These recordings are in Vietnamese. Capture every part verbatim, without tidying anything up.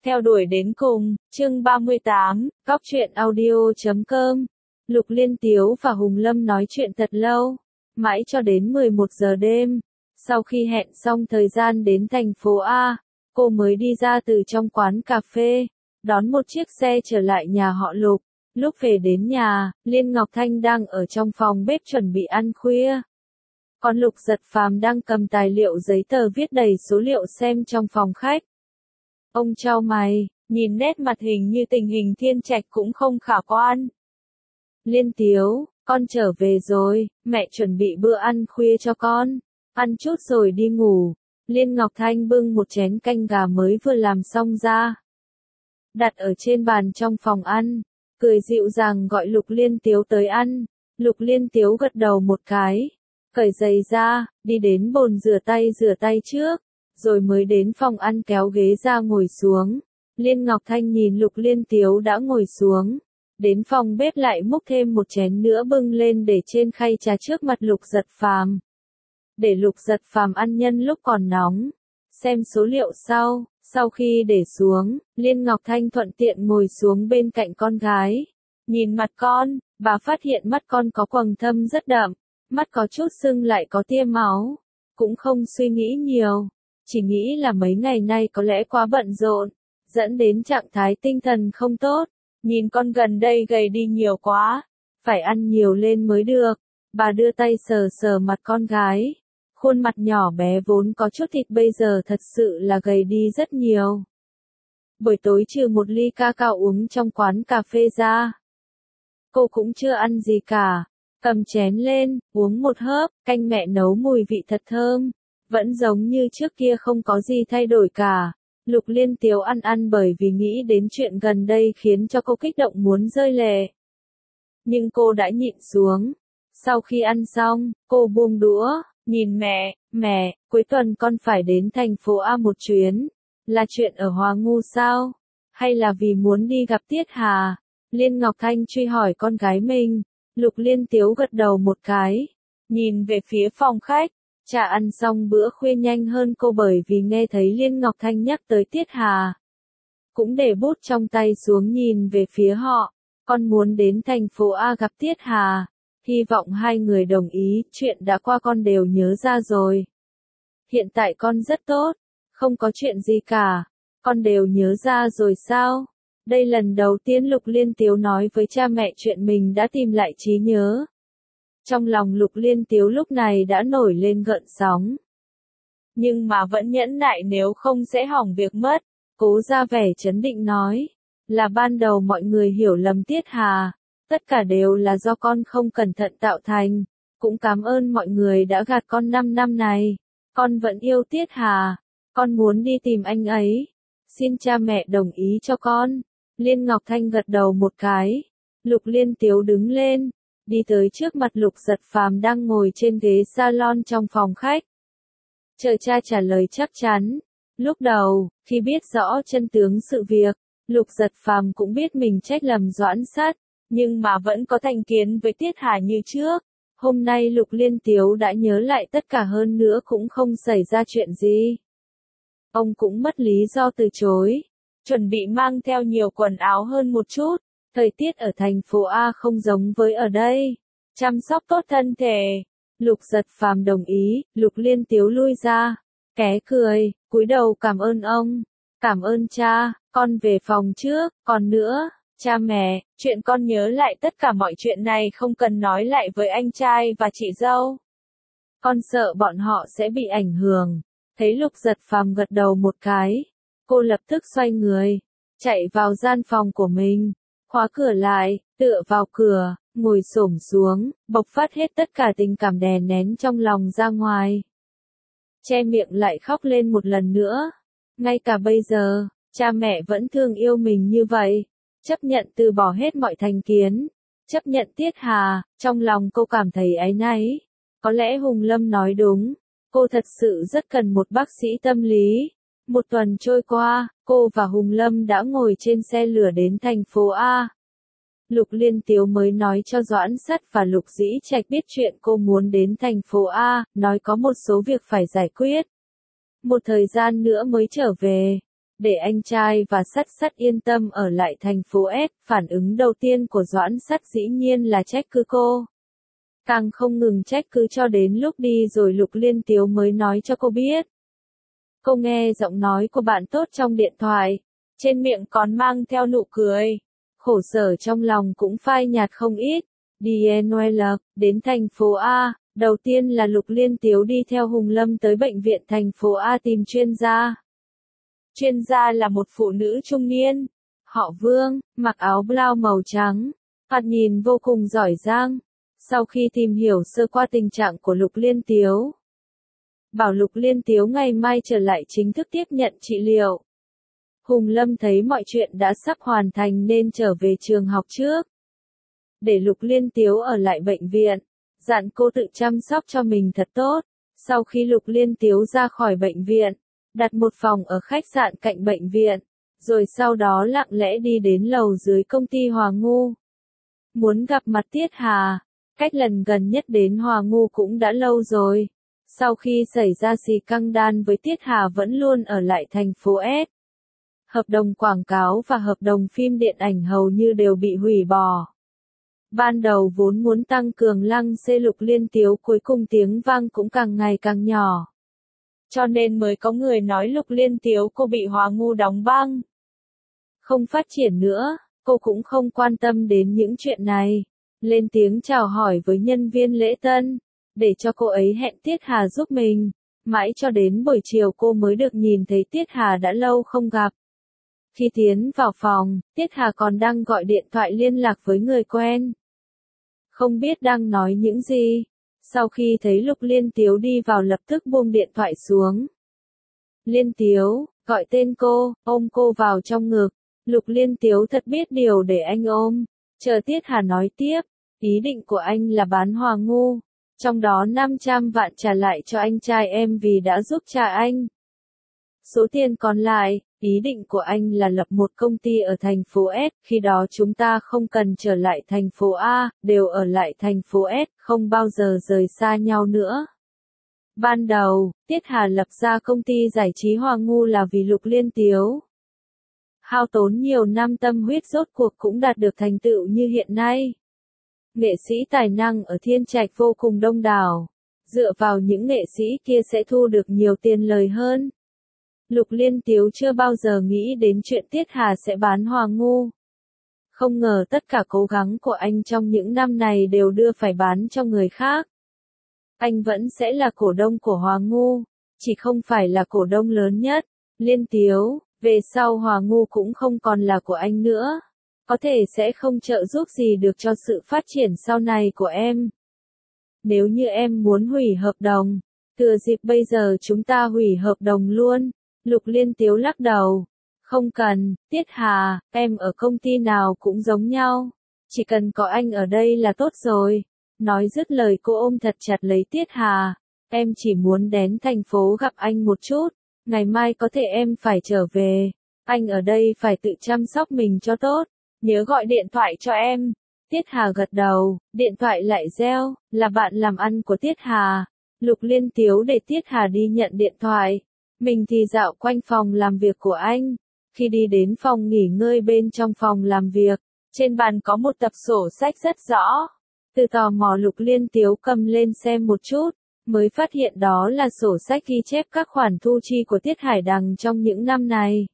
Theo đuổi đến cùng, chương ba mươi tám, góc truyện audio chấm com. Lục Liên Tiếu và Hùng Lâm nói chuyện thật lâu, mãi cho đến mười một giờ đêm. Sau khi hẹn xong thời gian đến thành phố A, cô mới đi ra từ trong quán cà phê, đón một chiếc xe trở lại nhà họ Lục. Lúc về đến nhà, Liên Ngọc Thanh đang ở trong phòng bếp chuẩn bị ăn khuya. Còn Lục Giật Phàm đang cầm tài liệu giấy tờ viết đầy số liệu xem trong phòng khách. Ông chau mày, nhìn nét mặt hình như tình hình thiên trạch cũng không khả quan. Liên Tiếu, con trở về rồi, mẹ chuẩn bị bữa ăn khuya cho con. Ăn chút rồi đi ngủ. Liên Ngọc Thanh bưng một chén canh gà mới vừa làm xong ra, đặt ở trên bàn trong phòng ăn, cười dịu dàng gọi Lục Liên Tiếu tới ăn. Lục Liên Tiếu gật đầu một cái, cởi giày ra, đi đến bồn rửa tay rửa tay trước, rồi mới đến phòng ăn kéo ghế ra ngồi xuống. Liên Ngọc Thanh nhìn Lục Liên Tiếu đã ngồi xuống, đến phòng bếp lại múc thêm một chén nữa bưng lên để trên khay trà trước mặt Lục Giật Phàm. Để Lục Giật Phàm ăn nhân lúc còn nóng, xem số liệu sau. Sau khi để xuống, Liên Ngọc Thanh thuận tiện ngồi xuống bên cạnh con gái. Nhìn mặt con, bà phát hiện mắt con có quầng thâm rất đậm, mắt có chút sưng lại có tia máu. Cũng không suy nghĩ nhiều, chỉ nghĩ là mấy ngày nay có lẽ quá bận rộn, dẫn đến trạng thái tinh thần không tốt. Nhìn con gần đây gầy đi nhiều quá, phải ăn nhiều lên mới được. Bà đưa tay sờ sờ mặt con gái. Khuôn mặt nhỏ bé vốn có chút thịt bây giờ thật sự là gầy đi rất nhiều. Buổi tối trừ một ly ca cao uống trong quán cà phê ra, cô cũng chưa ăn gì cả. Cầm chén lên, uống một hớp, canh mẹ nấu mùi vị thật thơm. Vẫn giống như trước kia không có gì thay đổi cả. Lục Liên Tiếu ăn ăn bởi vì nghĩ đến chuyện gần đây khiến cho cô kích động muốn rơi lệ. Nhưng cô đã nhịn xuống. Sau khi ăn xong, cô buông đũa, nhìn mẹ, mẹ, cuối tuần con phải đến thành phố A một chuyến. Là chuyện ở Hóa Ngu sao? Hay là vì muốn đi gặp Tiết Hà? Liên Ngọc Thanh truy hỏi con gái mình. Lục Liên Tiếu gật đầu một cái, nhìn về phía phòng khách. Cha ăn xong bữa khuya nhanh hơn cô bởi vì nghe thấy Liên Ngọc Thanh nhắc tới Tiết Hà. Cũng để bút trong tay xuống nhìn về phía họ. Con muốn đến thành phố A gặp Tiết Hà. Hy vọng hai người đồng ý, chuyện đã qua con đều nhớ ra rồi. Hiện tại con rất tốt, không có chuyện gì cả. Con đều nhớ ra rồi sao? Đây lần đầu tiên Lục Liên Tiếu nói với cha mẹ chuyện mình đã tìm lại trí nhớ. Trong lòng Lục Liên Tiếu lúc này đã nổi lên gợn sóng. Nhưng mà vẫn nhẫn nại nếu không sẽ hỏng việc mất. Cố ra vẻ trấn định nói. Là ban đầu mọi người hiểu lầm Tiết Hà. Tất cả đều là do con không cẩn thận tạo thành. Cũng cảm ơn mọi người đã gạt con năm năm này. Con vẫn yêu Tiết Hà. Con muốn đi tìm anh ấy. Xin cha mẹ đồng ý cho con. Liên Ngọc Thanh gật đầu một cái. Lục Liên Tiếu đứng lên, đi tới trước mặt Lục Giật Phàm đang ngồi trên ghế salon trong phòng khách. Chờ cha trả lời chắc chắn. Lúc đầu, khi biết rõ chân tướng sự việc, Lục Giật Phàm cũng biết mình trách lầm Doãn Sát, nhưng mà vẫn có thành kiến với Tiết Hà như trước. Hôm nay Lục Liên Tiếu đã nhớ lại tất cả hơn nữa cũng không xảy ra chuyện gì. Ông cũng mất lý do từ chối. Chuẩn bị mang theo nhiều quần áo hơn một chút. Thời tiết ở thành phố A không giống với ở đây. Chăm sóc tốt thân thể. Lục Giật Phàm đồng ý. Lục Liên Tiếu lui ra, ké cười, cúi đầu cảm ơn ông. Cảm ơn cha, con về phòng trước. Còn nữa, cha mẹ, chuyện con nhớ lại tất cả mọi chuyện này không cần nói lại với anh trai và chị dâu. Con sợ bọn họ sẽ bị ảnh hưởng. Thấy Lục Giật Phàm gật đầu một cái, cô lập tức xoay người, chạy vào gian phòng của mình, khóa cửa lại, tựa vào cửa, ngồi xổm xuống, bộc phát hết tất cả tình cảm đè nén trong lòng ra ngoài. Che miệng lại khóc lên một lần nữa. Ngay cả bây giờ, cha mẹ vẫn thương yêu mình như vậy. Chấp nhận từ bỏ hết mọi thành kiến. Chấp nhận Tiết Hà, trong lòng cô cảm thấy áy náy. Có lẽ Hùng Lâm nói đúng. Cô thật sự rất cần một bác sĩ tâm lý. Một tuần trôi qua, cô và Hùng Lâm đã ngồi trên xe lửa đến thành phố A. Lục Liên Tiếu mới nói cho Doãn Sắt và Lục Dĩ Trạch biết chuyện cô muốn đến thành phố A, nói có một số việc phải giải quyết. Một thời gian nữa mới trở về. để anh trai và Sắt Sắt yên tâm ở lại thành phố S. Phản ứng đầu tiên của Doãn Sắt dĩ nhiên là trách cứ cô. Càng không ngừng trách cứ cho đến lúc đi rồi Lục Liên Tiếu mới nói cho cô biết. Cô nghe giọng nói của bạn tốt trong điện thoại, trên miệng còn mang theo nụ cười. Khổ sở trong lòng cũng phai nhạt không ít. đê en lờ, đến thành phố A, đầu tiên là Lục Liên Tiếu đi theo Hùng Lâm tới bệnh viện thành phố A tìm chuyên gia. Chuyên gia là một phụ nữ trung niên, họ Vương, mặc áo blau màu trắng, thoạt nhìn vô cùng giỏi giang. Sau khi tìm hiểu sơ qua tình trạng của Lục Liên Tiếu, bảo Lục Liên Tiếu ngày mai trở lại chính thức tiếp nhận trị liệu. Hùng Lâm thấy mọi chuyện đã sắp hoàn thành nên trở về trường học trước. Để Lục Liên Tiếu ở lại bệnh viện, dặn cô tự chăm sóc cho mình thật tốt. Sau khi Lục Liên Tiếu ra khỏi bệnh viện, đặt một phòng ở khách sạn cạnh bệnh viện, rồi sau đó lặng lẽ đi đến lầu dưới công ty Hòa Ngu. Muốn gặp mặt Tiết Hà, cách lần gần nhất đến Hòa Ngu cũng đã lâu rồi. Sau khi xảy ra xì căng đan với Tiết Hà vẫn luôn ở lại thành phố S. Hợp đồng quảng cáo và hợp đồng phim điện ảnh hầu như đều bị hủy bỏ. Ban đầu vốn muốn tăng cường lăng xê Lục Liên Tiếu, cuối cùng tiếng vang cũng càng ngày càng nhỏ. Cho nên mới có người nói Lục Liên Tiếu cô bị Hòa Ngu đóng băng. Không phát triển nữa, cô cũng không quan tâm đến những chuyện này. Lên tiếng chào hỏi với nhân viên lễ tân, để cho cô ấy hẹn Tiết Hà giúp mình. Mãi cho đến buổi chiều cô mới được nhìn thấy Tiết Hà đã lâu không gặp. Khi tiến vào phòng, Tiết Hà còn đang gọi điện thoại liên lạc với người quen. Không biết đang nói những gì. Sau khi thấy Lục Liên Tiếu đi vào lập tức buông điện thoại xuống. Liên Tiếu, gọi tên cô, ôm cô vào trong ngực. Lục Liên Tiếu thật biết điều để anh ôm. Chờ Tiết Hà nói tiếp, ý định của anh là bán Hòa Ngu. Trong đó năm trăm vạn trả lại cho anh trai em vì đã giúp cha anh. Số tiền còn lại, ý định của anh là lập một công ty ở thành phố S, khi đó chúng ta không cần trở lại thành phố A, đều ở lại thành phố S, không bao giờ rời xa nhau nữa. Ban đầu, Tiết Hà lập ra công ty giải trí Hòa Ngu là vì Lục Liên Tiếu. Hao tốn nhiều năm tâm huyết rốt cuộc cũng đạt được thành tựu như hiện nay. Nghệ sĩ tài năng ở Thiên Trạch vô cùng đông đảo. Dựa vào những nghệ sĩ kia sẽ thu được nhiều tiền lời hơn. Lục Liên Tiếu chưa bao giờ nghĩ đến chuyện Tiết Hà sẽ bán Hòa Ngu. Không ngờ tất cả cố gắng của anh trong những năm này đều đưa phải bán cho người khác. Anh vẫn sẽ là cổ đông của Hòa Ngu, chỉ không phải là cổ đông lớn nhất. Liên Tiếu, về sau Hòa Ngu cũng không còn là của anh nữa. Có thể sẽ không trợ giúp gì được cho sự phát triển sau này của em. Nếu như em muốn hủy hợp đồng, thừa dịp bây giờ chúng ta hủy hợp đồng luôn. Lục Liên Tiếu lắc đầu. Không cần, Tiết Hà, em ở công ty nào cũng giống nhau. Chỉ cần có anh ở đây là tốt rồi. Nói dứt lời cô ôm thật chặt lấy Tiết Hà. Em chỉ muốn đến thành phố gặp anh một chút. Ngày mai có thể em phải trở về. Anh ở đây phải tự chăm sóc mình cho tốt. Nhớ gọi điện thoại cho em. Tiết Hà gật đầu, điện thoại lại reo, là bạn làm ăn của Tiết Hà. Lục Liên Tiếu để Tiết Hà đi nhận điện thoại. Mình thì dạo quanh phòng làm việc của anh. Khi đi đến phòng nghỉ ngơi bên trong phòng làm việc, trên bàn có một tập sổ sách rất rõ. Từ tò mò Lục Liên Tiếu cầm lên xem một chút, mới phát hiện đó là sổ sách ghi chép các khoản thu chi của Tiết Hải Đằng trong những năm này.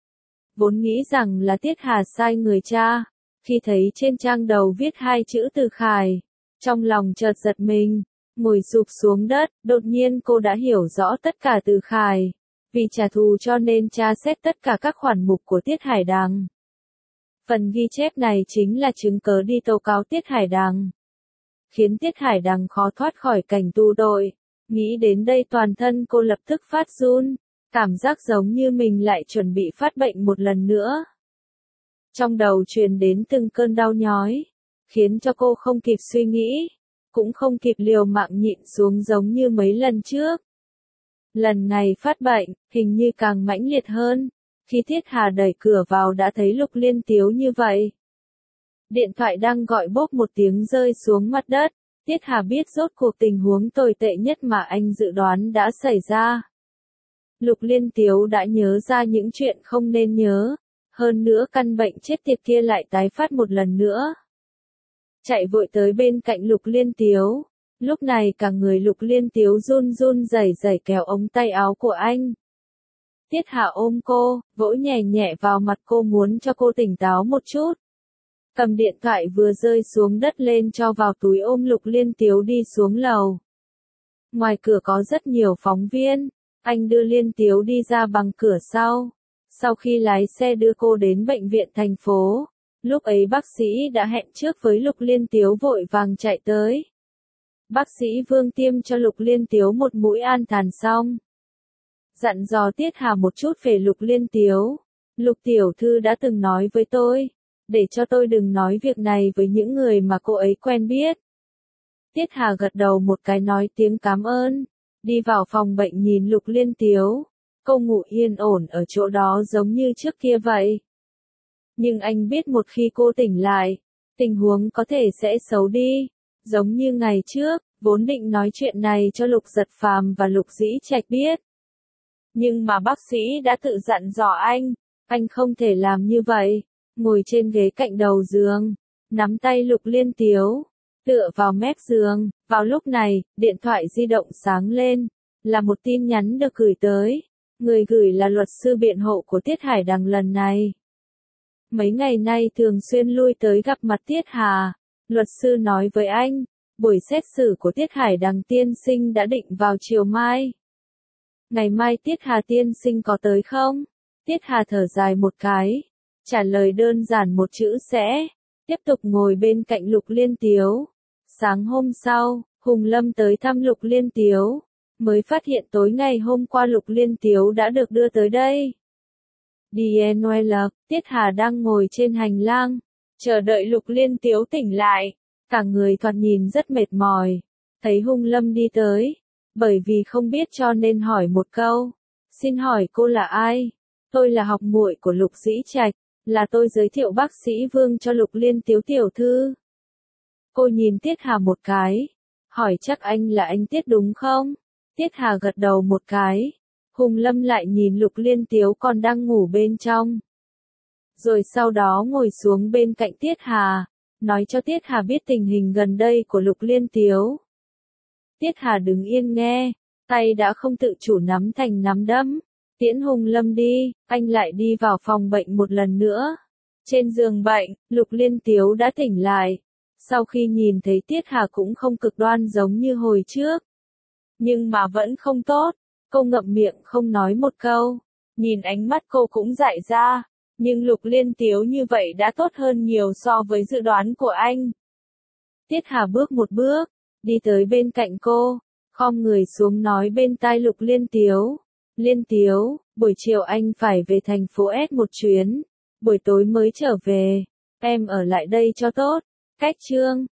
Vốn nghĩ rằng là Tiết Hà sai người tra, khi thấy trên trang đầu viết hai chữ Từ Khải, trong lòng chợt giật mình, ngồi sụp xuống đất, đột nhiên cô đã hiểu rõ tất cả Từ Khải. Vì trả thù cho nên tra xét tất cả các khoản mục của Tiết Hải Đằng. Phần ghi chép này chính là chứng cớ đi tố cáo Tiết Hải Đằng, khiến Tiết Hải Đằng khó thoát khỏi cảnh tù tội. Nghĩ đến đây toàn thân cô lập tức phát run, cảm giác giống như mình lại chuẩn bị phát bệnh một lần nữa. Trong đầu truyền đến từng cơn đau nhói, khiến cho cô không kịp suy nghĩ, cũng không kịp liều mạng nhịn xuống giống như mấy lần trước. Lần này phát bệnh, hình như càng mãnh liệt hơn. Khi Tiết Hà đẩy cửa vào đã thấy Lục Liên Tiếu như vậy. Điện thoại đang gọi bốp một tiếng rơi xuống mặt đất. Tiết Hà biết rốt cuộc tình huống tồi tệ nhất mà anh dự đoán đã xảy ra. Lục Liên Tiếu đã nhớ ra những chuyện không nên nhớ, hơn nữa căn bệnh chết tiệt kia lại tái phát một lần nữa. Chạy vội tới bên cạnh Lục Liên Tiếu, lúc này cả người Lục Liên Tiếu run run rẩy rẩy kéo ống tay áo của anh. Tiết Hà ôm cô, vỗ nhẹ nhẹ vào mặt cô muốn cho cô tỉnh táo một chút. Cầm điện thoại vừa rơi xuống đất lên cho vào túi ôm Lục Liên Tiếu đi xuống lầu. Ngoài cửa có rất nhiều phóng viên, anh đưa Liên Tiếu đi ra bằng cửa sau. Sau khi lái xe đưa cô đến bệnh viện thành phố, lúc ấy bác sĩ đã hẹn trước với Lục Liên Tiếu vội vàng chạy tới. Bác sĩ Vương tiêm cho Lục Liên Tiếu một mũi an thần xong. Dặn dò Tiết Hà một chút về Lục Liên Tiếu. Lục tiểu thư đã từng nói với tôi, để cho tôi đừng nói việc này với những người mà cô ấy quen biết. Tiết Hà gật đầu một cái nói tiếng cảm ơn, đi vào phòng bệnh nhìn Lục Liên Tiếu. Cô ngủ yên ổn ở chỗ đó giống như trước kia vậy. Nhưng anh biết một khi cô tỉnh lại, tình huống có thể sẽ xấu đi. Giống như ngày trước, vốn định nói chuyện này cho Lục Giật Phàm và Lục Dĩ Trạch biết. Nhưng mà bác sĩ đã tự dặn dò anh, anh không thể làm như vậy. Ngồi trên ghế cạnh đầu giường, nắm tay Lục Liên Tiếu, tựa vào mép giường. Vào lúc này, điện thoại di động sáng lên, là một tin nhắn được gửi tới. Người gửi là luật sư biện hộ của Tiết Hải Đằng lần này. Mấy ngày nay thường xuyên lui tới gặp mặt Tiết Hà. Luật sư nói với anh, buổi xét xử của Tiết Hải Đằng tiên sinh đã định vào chiều mai. Ngày mai Tiết Hà tiên sinh có tới không? Tiết Hà thở dài một cái, trả lời đơn giản một chữ sẽ. Tiếp tục ngồi bên cạnh Lục Liên Tiếu. Sáng hôm sau, Hùng Lâm tới thăm Lục Liên Tiếu, mới phát hiện tối ngày hôm qua Lục Liên Tiếu đã được đưa tới đây. đê en lờ, Tiết Hà đang ngồi trên hành lang, chờ đợi Lục Liên Tiếu tỉnh lại, cả người thoạt nhìn rất mệt mỏi. Thấy Hùng Lâm đi tới, bởi vì không biết cho nên hỏi một câu. Xin hỏi cô là ai? Tôi là học muội của Lục Dĩ Trạch, là tôi giới thiệu bác sĩ Vương cho Lục Liên Tiếu tiểu thư. Cô nhìn Tiết Hà một cái, hỏi chắc anh là anh Tiết đúng không? Tiết Hà gật đầu một cái. Hùng Lâm lại nhìn Lục Liên Tiếu còn đang ngủ bên trong. Rồi sau đó ngồi xuống bên cạnh Tiết Hà, nói cho Tiết Hà biết tình hình gần đây của Lục Liên Tiếu. Tiết Hà đứng yên nghe, tay đã không tự chủ nắm thành nắm đấm. Tiễn Hùng Lâm đi, anh lại đi vào phòng bệnh một lần nữa. Trên giường bệnh, Lục Liên Tiếu đã tỉnh lại. Sau khi nhìn thấy Tiết Hà cũng không cực đoan giống như hồi trước. Nhưng mà vẫn không tốt, cô ngậm miệng không nói một câu. Nhìn ánh mắt cô cũng dại ra, nhưng Lục Liên Tiếu như vậy đã tốt hơn nhiều so với dự đoán của anh. Tiết Hà bước một bước, đi tới bên cạnh cô, khom người xuống nói bên tai Lục Liên Tiếu. Liên Tiếu, buổi chiều anh phải về thành phố S một chuyến, buổi tối mới trở về, em ở lại đây cho tốt. Cách chương